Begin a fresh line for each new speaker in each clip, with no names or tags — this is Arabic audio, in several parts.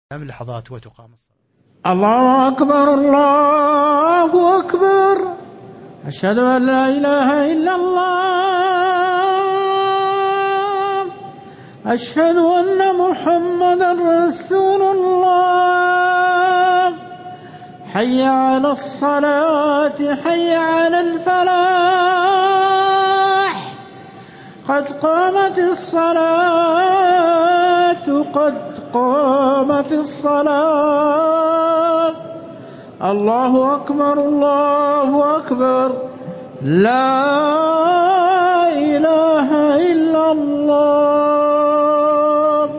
من لحظات وتقام الصلاة.
الله أكبر الله أكبر، أشهد أن لا إله إلا الله، أشهد أن محمدا رسول الله. حي على الصلاة، حي على الفلاح، قد قامت الصلاة، قد قامت الصلاة. الله أكبر الله أكبر، لا إله إلا الله.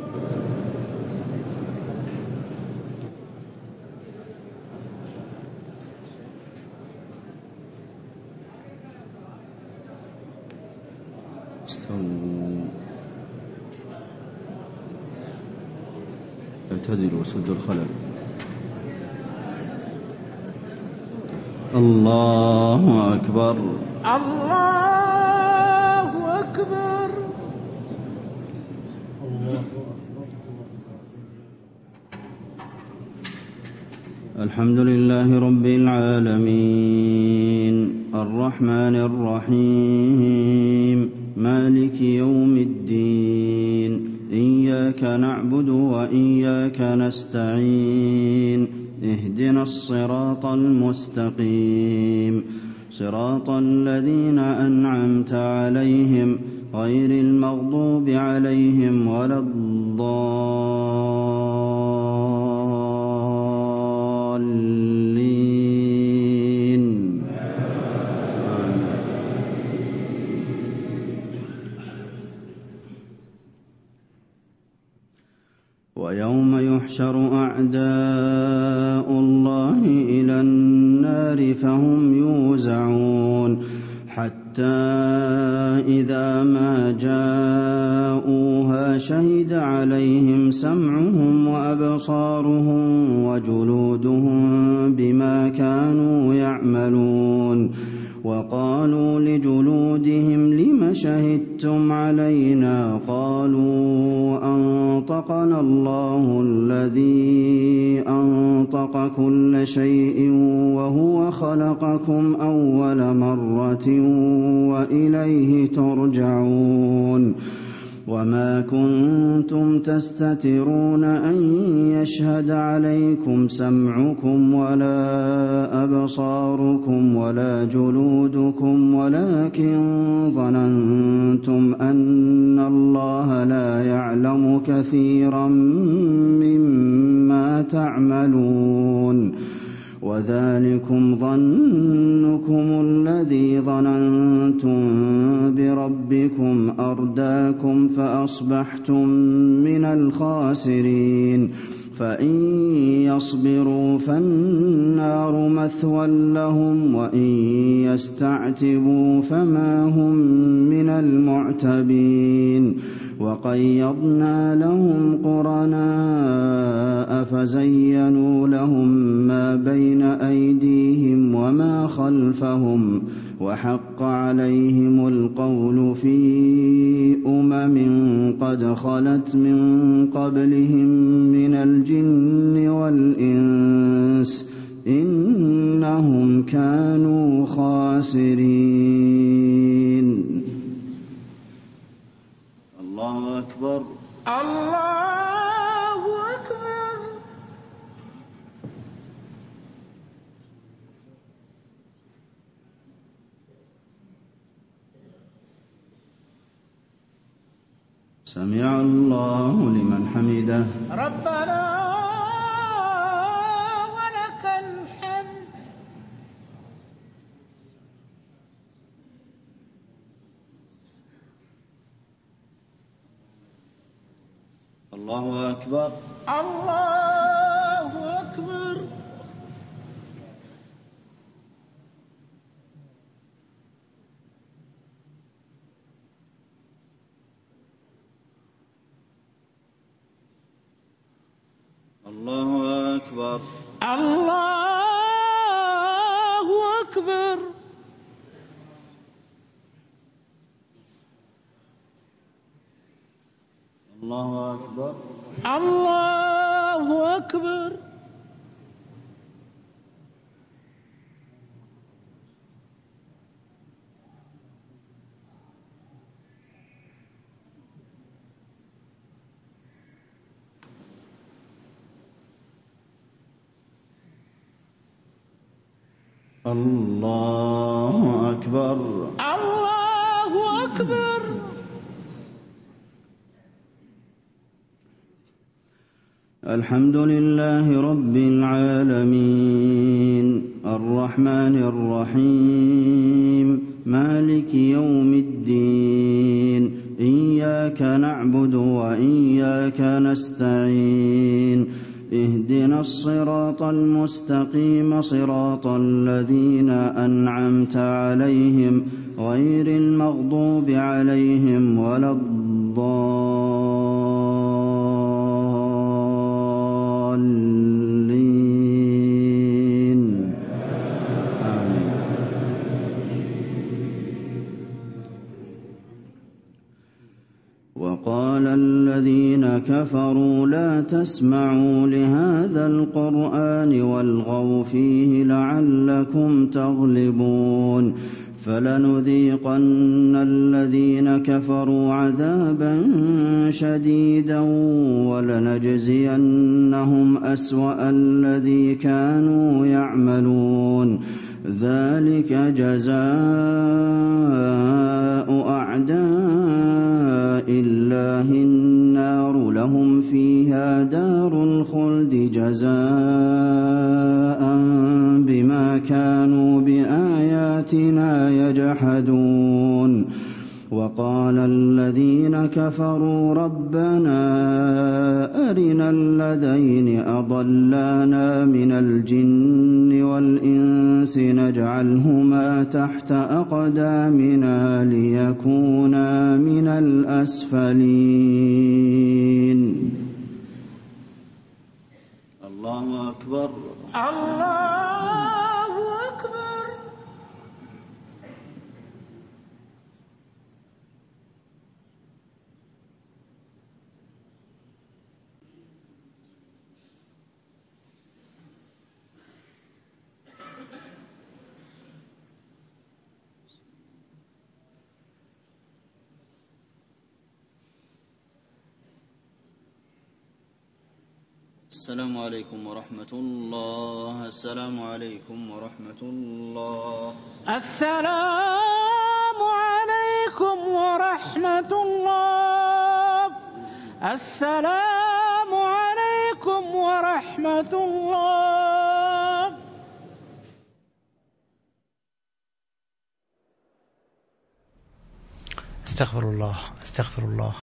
استووا، اعتدلوا، سدوا الخلل. الله أكبر
الله أكبر.
الحمد لله رب العالمين، الرحمن الرحيم، مالك يوم الدين. إياك نعبد وإياك نستعين، اهدنا الصراط المستقيم، صراط الذين أنعمت عليهم غير المغضوب عليهم ولا الضالين. ويوم يحشر أعداء الله إلى النار فهم يوزعون، حتى إذا ما جاءوها شهد عليهم سمعهم وأبصارهم وجلودهم بما كانوا يعملون. وقالوا لجلودهم لم شهدتم علينا؟ قالوا أنطقنا الله الذي أنطق كل شيء وهو خلقكم أول مرة وإليه ترجعون. وما كنتم تستترون أن يشهد عليكم سمعكم ولا أبصاركم ولا جلودكم، ولكن ظننتم أن الله لا يعلم كثيرا مما تعملون. وذلكم ظنكم الذي ظننتم بربكم أرداكم فأصبحتم من الخاسرين. فإن يصبروا فالنار مثوى لهم، وإن يستعتبوا فما هم من المعتبين. وقيضنا لهم قرناء فزينوا لهم ما بين أيديهم وما خلفهم، وحق عليهم القول في قد خلت من قبلهم من الجن والإنس، إنهم كانوا خاسرين. الله أكبر
الله أكبر.
سمع الله لمن حمده.
ربنا ولك الحمد.
الله أكبر
الله أكبر.
الله أكبر
الله أكبر.
الله أكبر
الله
الله أكبر.
الله أكبر.
الحمد لله رب العالمين الرحمن الرحيم مالك يوم الدين إياك نعبد وإياك نستعين اهدنا الصراط المستقيم صراط الذين أنعمت عليهم غير المغضوب عليهم ولا الضالين آمين. وقال الذين كفروا لا تسمعوا لهذا القرآن والغوا فيه لعلكم تغلبون فلنذيقن الذين كفروا عذابا شديدا ولنجزينهم أسوأ الذي كانوا يعملون ذلك جزاء أعداء الله النار لهم فيها دار الخلد جزاء بما كانوا بآياتنا يجحدون وقال الذين كفروا ربنا أرنا الذين أضلانا من الجن والإنس نجعلهما تحت أقدامنا ليكونا من الأسفلين. الله أكبر.
الله أكبر.
السلام عليكم ورحمة الله. السلام عليكم ورحمة الله.
السلام عليكم ورحمة الله. السلام عليكم ورحمة الله.
استغفر الله.